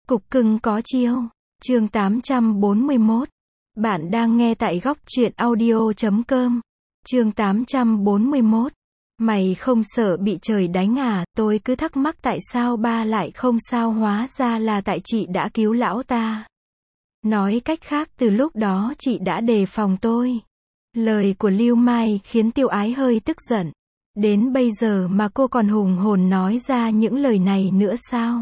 Cục cưng có chiêu. Chương 841. Bạn đang nghe tại góc truyện audio.com. Chương 841. Mày không sợ bị trời đánh à? Tôi cứ thắc mắc tại sao ba lại không sao, hóa ra là tại chị đã cứu lão ta. Nói cách khác từ lúc đó chị đã đề phòng tôi. Lời của Lưu Mai khiến Tiêu Ái hơi tức giận. Đến bây giờ mà cô còn hùng hồn nói ra những lời này nữa sao?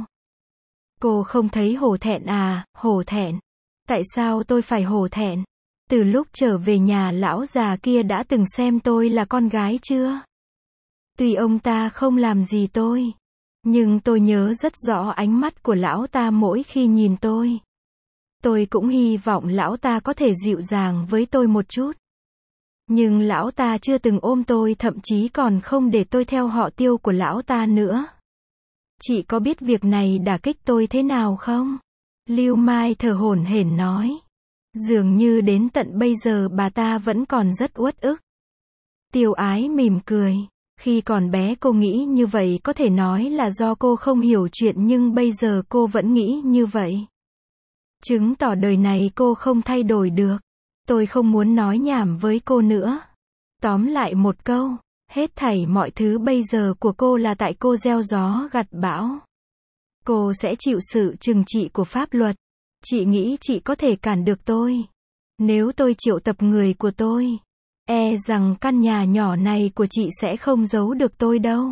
Cô không thấy hổ thẹn à? Hổ thẹn? Tại sao tôi phải hổ thẹn? Từ lúc trở về nhà lão già kia đã từng xem tôi là con gái chưa? Tuy ông ta không làm gì tôi, nhưng tôi nhớ rất rõ ánh mắt của lão ta mỗi khi nhìn tôi. Tôi cũng hy vọng lão ta có thể dịu dàng với tôi một chút. Nhưng lão ta chưa từng ôm tôi, thậm chí còn không để tôi theo họ Tiêu của lão ta nữa. Chị có biết việc này đả kích tôi thế nào không? Lưu Mai thở hổn hển nói. Dường như đến tận bây giờ bà ta vẫn còn rất uất ức. Tiêu Ái mỉm cười. Khi còn bé cô nghĩ như vậy có thể nói là do cô không hiểu chuyện, nhưng bây giờ cô vẫn nghĩ như vậy. Chứng tỏ đời này cô không thay đổi được. Tôi không muốn nói nhảm với cô nữa. Tóm lại một câu, hết thảy mọi thứ bây giờ của cô là tại cô gieo gió gặt bão. Cô sẽ chịu sự trừng trị của pháp luật. Chị nghĩ chị có thể cản được tôi. Nếu tôi triệu tập người của tôi, e rằng căn nhà nhỏ này của chị sẽ không giấu được tôi đâu.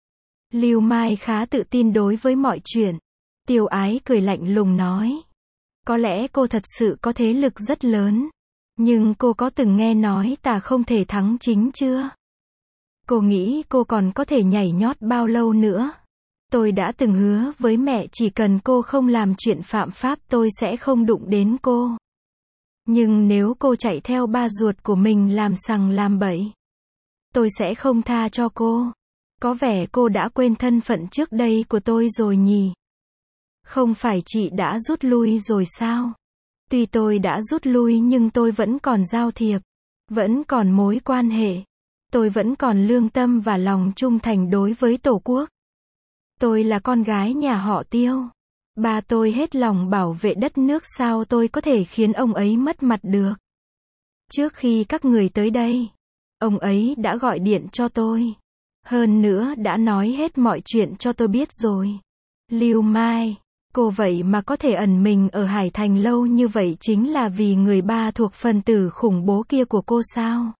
Lưu Mai khá tự tin đối với mọi chuyện. Tiêu Ái cười lạnh lùng nói. Có lẽ cô thật sự có thế lực rất lớn. Nhưng cô có từng nghe nói tà không thể thắng chính chưa? Cô nghĩ cô còn có thể nhảy nhót bao lâu nữa? Tôi đã từng hứa với mẹ chỉ cần cô không làm chuyện phạm pháp tôi sẽ không đụng đến cô. Nhưng nếu cô chạy theo ba ruột của mình làm sằng làm bậy, tôi sẽ không tha cho cô. Có vẻ cô đã quên thân phận trước đây của tôi rồi nhỉ? Không phải chị đã rút lui rồi sao? Tuy tôi đã rút lui nhưng tôi vẫn còn giao thiệp, vẫn còn mối quan hệ. Tôi vẫn còn lương tâm và lòng trung thành đối với Tổ quốc. Tôi là con gái nhà họ Tiêu. Ba tôi hết lòng bảo vệ đất nước, sao tôi có thể khiến ông ấy mất mặt được? Trước khi các người tới đây, ông ấy đã gọi điện cho tôi. Hơn nữa đã nói hết mọi chuyện cho tôi biết rồi. Lưu Mai, cô vậy mà có thể ẩn mình ở Hải Thành lâu như vậy chính là vì người ba thuộc phần tử khủng bố kia của cô sao?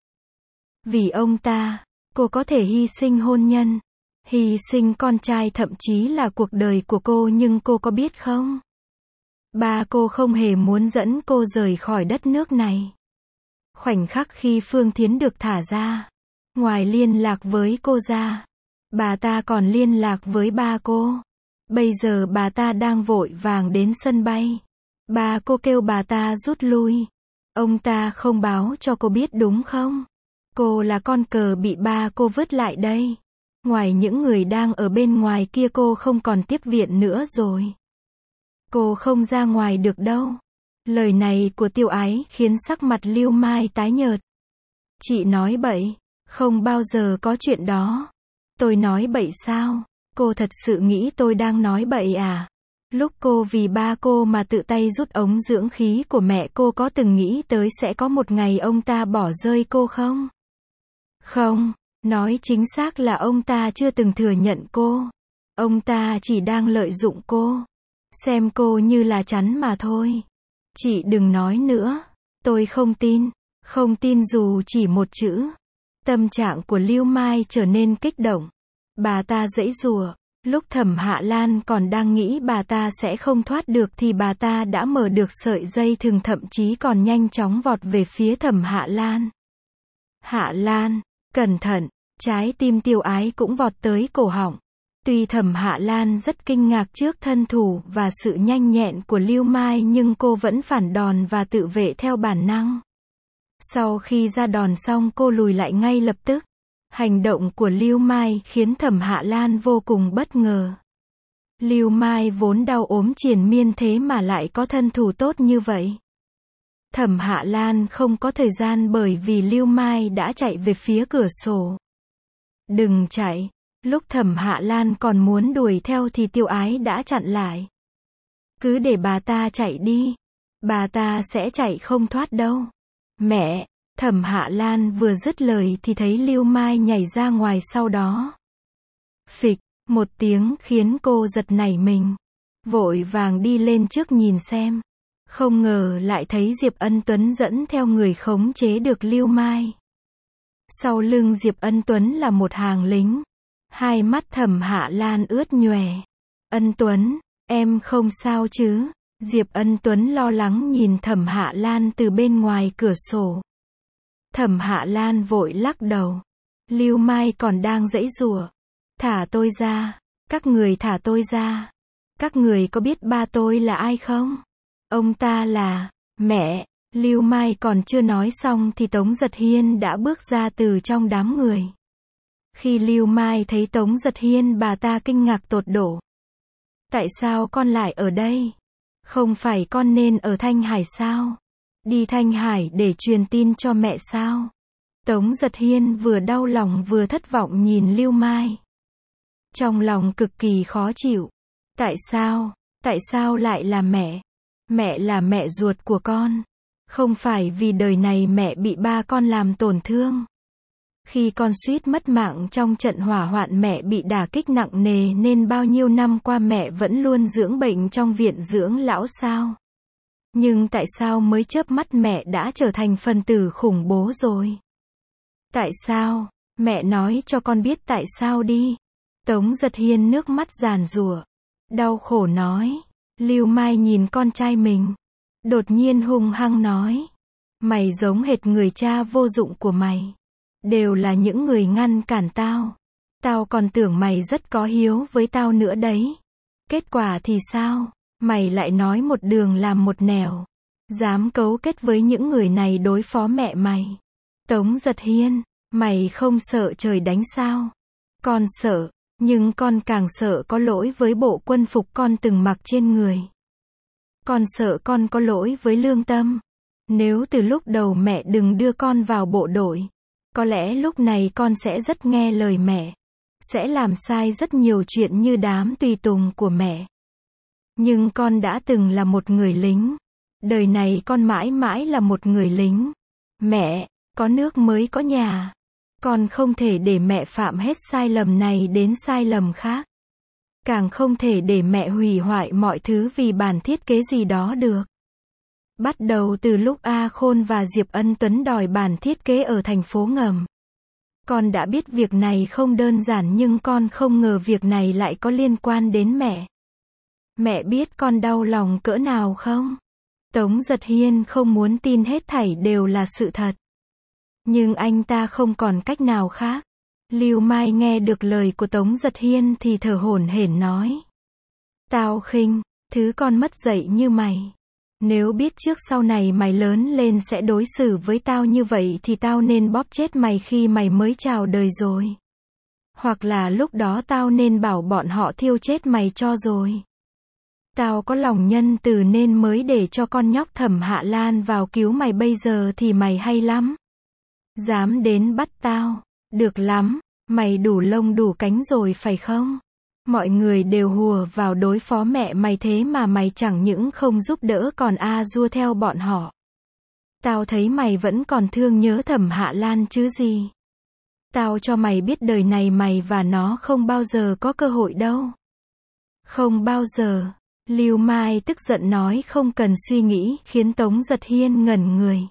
Vì ông ta, cô có thể hy sinh hôn nhân, hy sinh con trai, thậm chí là cuộc đời của cô, nhưng cô có biết không? Ba cô không hề muốn dẫn cô rời khỏi đất nước này. Khoảnh khắc khi Phương Thiến được thả ra, ngoài liên lạc với cô ra, bà ta còn liên lạc với ba cô. Bây giờ bà ta đang vội vàng đến sân bay. Ba cô kêu bà ta rút lui. Ông ta không báo cho cô biết đúng không? Cô là con cờ bị ba cô vứt lại đây. Ngoài những người đang ở bên ngoài kia cô không còn tiếp viện nữa rồi. Cô không ra ngoài được đâu. Lời này của Tiêu Ái khiến sắc mặt Lưu Mai tái nhợt. Chị nói bậy, không bao giờ có chuyện đó. Tôi nói bậy sao? Cô thật sự nghĩ tôi đang nói bậy à? Lúc cô vì ba cô mà tự tay rút ống dưỡng khí của mẹ cô, có từng nghĩ tới sẽ có một ngày ông ta bỏ rơi cô không? Không, nói chính xác là ông ta chưa từng thừa nhận cô. Ông ta chỉ đang lợi dụng cô, xem cô như là chắn mà thôi. Chị đừng nói nữa, tôi không tin, không tin dù chỉ một chữ. Tâm trạng của Lưu Mai trở nên kích động. Bà ta giãy giụa. Lúc Thẩm Hạ Lan còn đang nghĩ bà ta sẽ không thoát được thì bà ta đã mở được sợi dây thừng, thậm chí còn nhanh chóng vọt về phía Thẩm Hạ Lan. Hạ Lan, cẩn thận! Trái tim Tiêu Ái cũng vọt tới cổ họng. Tuy Thẩm Hạ Lan rất kinh ngạc trước thân thủ và sự nhanh nhẹn của Lưu Mai, nhưng cô vẫn phản đòn và tự vệ theo bản năng. Sau khi ra đòn xong cô lùi lại ngay lập tức. Hành động của Lưu Mai khiến Thẩm Hạ Lan vô cùng bất ngờ. Lưu Mai vốn đau ốm triền miên thế mà lại có thân thủ tốt như vậy. Thẩm Hạ Lan không có thời gian bởi vì Lưu Mai đã chạy về phía cửa sổ. Đừng chạy! Lúc Thẩm Hạ Lan còn muốn đuổi theo thì Tiêu Ái đã chặn lại. Cứ để bà ta chạy đi. Bà ta sẽ chạy không thoát đâu. Mẹ, Thẩm Hạ Lan vừa dứt lời thì thấy Lưu Mai nhảy ra ngoài sau đó. Phịch, một tiếng khiến cô giật nảy mình. Vội vàng đi lên trước nhìn xem. Không ngờ lại thấy Diệp Ân Tuấn dẫn theo người khống chế được Lưu Mai. Sau lưng Diệp Ân Tuấn là một hàng lính. Hai mắt Thẩm Hạ Lan ướt nhòe. Ân Tuấn, em không sao chứ? Diệp Ân Tuấn lo lắng nhìn Thẩm Hạ Lan từ bên ngoài cửa sổ. Thẩm Hạ Lan vội lắc đầu. Lưu Mai còn đang giãy giụa. Thả tôi ra. Các người thả tôi ra. Các người có biết ba tôi là ai không? Ông ta là... Mẹ. Lưu Mai còn chưa nói xong thì Tống Giật Hiên đã bước ra từ trong đám người. Khi Lưu Mai thấy Tống Giật Hiên, bà ta kinh ngạc tột độ. Tại sao con lại ở đây? Không phải con nên ở Thanh Hải sao? Đi Thanh Hải để truyền tin cho mẹ sao? Tống Giật Hiên vừa đau lòng vừa thất vọng nhìn Lưu Mai. Trong lòng cực kỳ khó chịu. Tại sao? Tại sao lại là mẹ? Mẹ là mẹ ruột của con. Không phải vì đời này mẹ bị ba con làm tổn thương. Khi con suýt mất mạng trong trận hỏa hoạn mẹ bị đả kích nặng nề nên bao nhiêu năm qua mẹ vẫn luôn dưỡng bệnh trong viện dưỡng lão sao? Nhưng tại sao mới chớp mắt mẹ đã trở thành phần tử khủng bố rồi? Tại sao? Mẹ nói cho con biết tại sao đi. Tống Giật Hiên nước mắt giàn giụa. Đau khổ nói. Lưu Mai nhìn con trai mình. Đột nhiên hung hăng nói. Mày giống hệt người cha vô dụng của mày. Đều là những người ngăn cản tao. Tao còn tưởng mày rất có hiếu với tao nữa đấy. Kết quả thì sao? Mày lại nói một đường làm một nẻo. Dám cấu kết với những người này đối phó mẹ mày. Tống Giật Hiên, mày không sợ trời đánh sao? Con sợ, nhưng con càng sợ có lỗi với bộ quân phục con từng mặc trên người. Con sợ con có lỗi với lương tâm. Nếu từ lúc đầu mẹ đừng đưa con vào bộ đội, có lẽ lúc này con sẽ rất nghe lời mẹ. Sẽ làm sai rất nhiều chuyện như đám tùy tùng của mẹ. Nhưng con đã từng là một người lính. Đời này con mãi mãi là một người lính. Mẹ, có nước mới có nhà. Con không thể để mẹ phạm hết sai lầm này đến sai lầm khác. Càng không thể để mẹ hủy hoại mọi thứ vì bản thiết kế gì đó được. Bắt đầu từ lúc A Khôn và Diệp Ân Tuấn đòi bản thiết kế ở thành phố ngầm. Con đã biết việc này không đơn giản nhưng con không ngờ việc này lại có liên quan đến mẹ. Mẹ biết con đau lòng cỡ nào không? Tống Giật Hiên không muốn tin hết thảy đều là sự thật. Nhưng anh ta không còn cách nào khác. Lưu Mai nghe được lời của Tống Giật Hiên thì thở hổn hển nói. Tao khinh, thứ con mất dạy như mày. Nếu biết trước sau này mày lớn lên sẽ đối xử với tao như vậy thì tao nên bóp chết mày khi mày mới chào đời rồi. Hoặc là lúc đó tao nên bảo bọn họ thiêu chết mày cho rồi. Tao có lòng nhân từ nên mới để cho con nhóc Thẩm Hạ Lan vào cứu mày, bây giờ thì mày hay lắm. Dám đến bắt tao. Được lắm, mày đủ lông đủ cánh rồi phải không? Mọi người đều hùa vào đối phó mẹ mày thế mà mày chẳng những không giúp đỡ còn dua theo bọn họ. Tao thấy mày vẫn còn thương nhớ Thẩm Hạ Lan chứ gì. Tao cho mày biết đời này mày và nó không bao giờ có cơ hội đâu. Không bao giờ. Lưu Mai tức giận nói không cần suy nghĩ, khiến Tống Giật Hiên ngẩn người.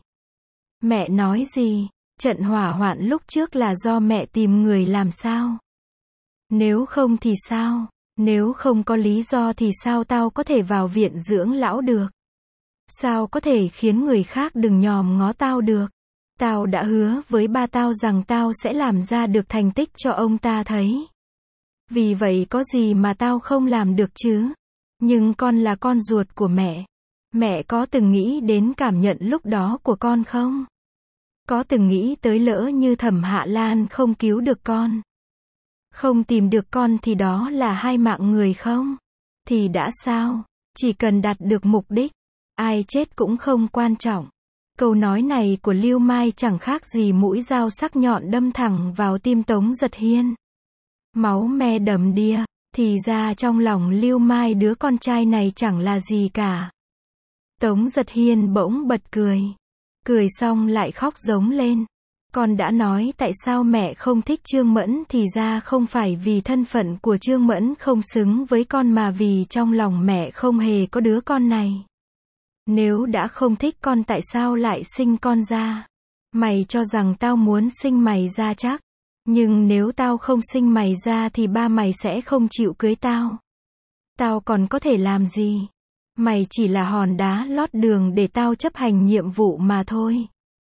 Mẹ nói gì? Trận hỏa hoạn lúc trước là do mẹ tìm người làm sao? Nếu không thì sao? Nếu không có lý do thì sao tao có thể vào viện dưỡng lão được? Sao có thể khiến người khác đừng nhòm ngó tao được? Tao đã hứa với ba tao rằng tao sẽ làm ra được thành tích cho ông ta thấy. Vì vậy có gì mà tao không làm được chứ? Nhưng con là con ruột của mẹ. Mẹ có từng nghĩ đến cảm nhận lúc đó của con không? Có từng nghĩ tới lỡ như Thẩm Hạ Lan không cứu được con, không tìm được con thì đó là 2 mạng người không? Thì đã sao? Chỉ cần đạt được mục đích, ai chết cũng không quan trọng. Câu nói này của Lưu Mai chẳng khác gì mũi dao sắc nhọn đâm thẳng vào tim Tống Giật Hiên. Máu me đầm đìa, Thì ra trong lòng Lưu Mai đứa con trai này chẳng là gì cả. Tống Giật Hiên bỗng bật cười. Cười xong lại khóc giống lên. Con đã nói tại sao mẹ không thích Trương Mẫn, thì ra không phải vì thân phận của Trương Mẫn không xứng với con mà vì trong lòng mẹ không hề có đứa con này. Nếu đã không thích con tại sao lại sinh con ra? Mày cho rằng tao muốn sinh mày ra chắc. Nhưng nếu tao không sinh mày ra thì ba mày sẽ không chịu cưới tao. Tao còn có thể làm gì? Mày chỉ là hòn đá lót đường để tao chấp hành nhiệm vụ mà thôi.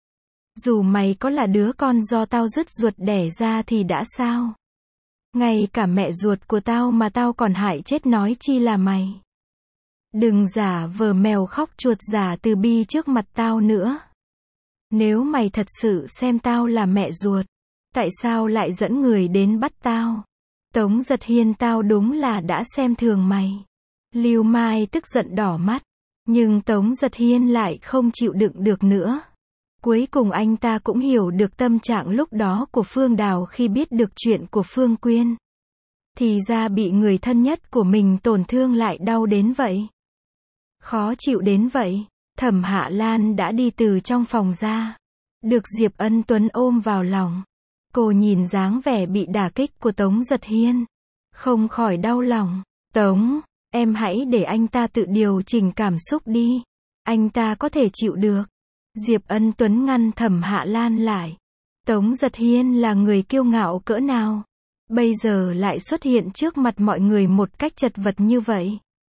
Dù mày có là đứa con do tao dứt ruột đẻ ra thì đã sao? Ngay cả mẹ ruột của tao mà tao còn hại chết nói chi là mày. Đừng giả vờ mèo khóc chuột giả từ bi trước mặt tao nữa. Nếu mày thật sự xem tao là mẹ ruột, tại sao lại dẫn người đến bắt tao? Tống Giật Hiên, tao đúng là đã xem thường mày. Lưu Mai tức giận đỏ mắt, nhưng Tống Giật Hiên lại không chịu đựng được nữa. Cuối cùng anh ta cũng hiểu được tâm trạng lúc đó của Phương Đào khi biết được chuyện của Phương Quyên. Thì ra bị người thân nhất của mình tổn thương lại đau đến vậy. Khó chịu đến vậy. Thẩm Hạ Lan đã đi từ trong phòng ra. Được Diệp Ân Tuấn ôm vào lòng. Cô nhìn dáng vẻ bị đả kích của Tống Giật Hiên, không khỏi đau lòng. Tống, em hãy để anh ta tự điều chỉnh cảm xúc đi. Anh ta có thể chịu được. Diệp Ân Tuấn ngăn Thẩm Hạ Lan lại. Tống Giật Hiên là người kiêu ngạo cỡ nào, bây giờ lại xuất hiện trước mặt mọi người một cách chật vật như vậy.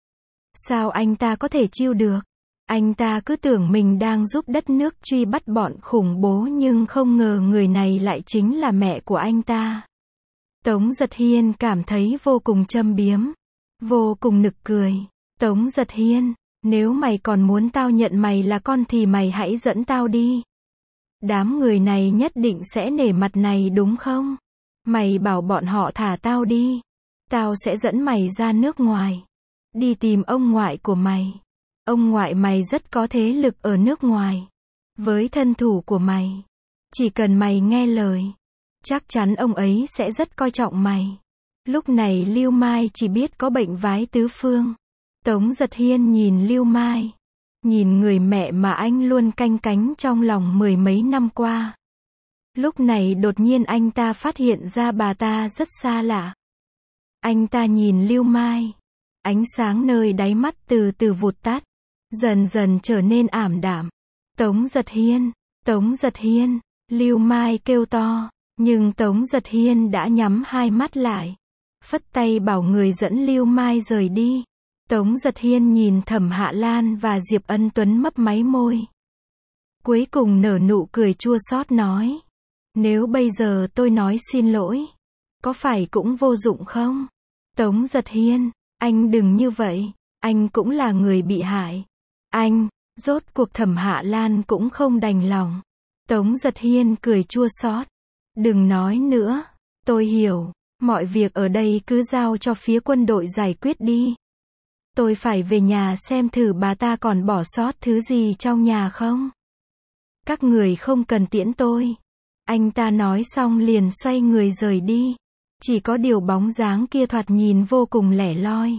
Sao anh ta có thể chịu được? Anh ta cứ tưởng mình đang giúp đất nước truy bắt bọn khủng bố nhưng không ngờ người này lại chính là mẹ của anh ta. Tống Giật Hiên cảm thấy vô cùng châm biếm, vô cùng nực cười. Tống Giật Hiên, nếu mày còn muốn tao nhận mày là con thì mày hãy dẫn tao đi. Đám người này nhất định sẽ nể mặt này đúng không? Mày bảo bọn họ thả tao đi. Tao sẽ dẫn mày ra nước ngoài. Đi tìm ông ngoại của mày. Ông ngoại mày rất có thế lực ở nước ngoài. Với thân thủ của mày, chỉ cần mày nghe lời, chắc chắn ông ấy sẽ rất coi trọng mày. Lúc này Lưu Mai chỉ biết có bệnh vái tứ phương. Tống Giật Hiên nhìn Lưu Mai, nhìn người mẹ mà anh luôn canh cánh trong lòng mười mấy năm qua. Lúc này đột nhiên anh ta phát hiện ra bà ta rất xa lạ. Anh ta nhìn Lưu Mai, ánh sáng nơi đáy mắt từ từ vụt tắt, dần dần trở nên ảm đạm. Tống Giật Hiên, Tống Giật Hiên, Lưu Mai kêu to, nhưng Tống Giật Hiên đã nhắm hai mắt lại, phất tay bảo người dẫn Lưu Mai rời đi. Tống Giật Hiên nhìn Thẩm Hạ Lan và Diệp Ân Tuấn mấp máy môi. Cuối cùng nở nụ cười chua xót nói, nếu bây giờ tôi nói xin lỗi, có phải cũng vô dụng không? Tống Giật Hiên, anh đừng như vậy, anh cũng là người bị hại. Anh, rốt cuộc Thẩm Hạ Lan cũng không đành lòng. Tống Giật Hiên cười chua xót, đừng nói nữa, tôi hiểu, mọi việc ở đây cứ giao cho phía quân đội giải quyết đi. Tôi phải về nhà xem thử bà ta còn bỏ sót thứ gì trong nhà không. Các người không cần tiễn tôi. Anh ta nói xong liền xoay người rời đi. Chỉ có điều bóng dáng kia thoạt nhìn vô cùng lẻ loi,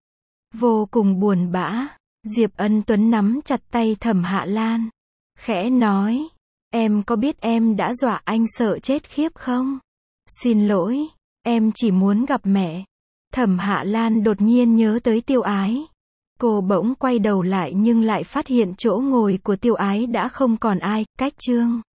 vô cùng buồn bã. Diệp Ân Tuấn nắm chặt tay Thẩm Hạ Lan, khẽ nói, em có biết em đã dọa anh sợ chết khiếp không? Xin lỗi, em chỉ muốn gặp mẹ. Thẩm Hạ Lan đột nhiên nhớ tới Tiêu Ái. Cô bỗng quay đầu lại nhưng lại phát hiện chỗ ngồi của Tiêu Ái đã không còn ai. Cách chương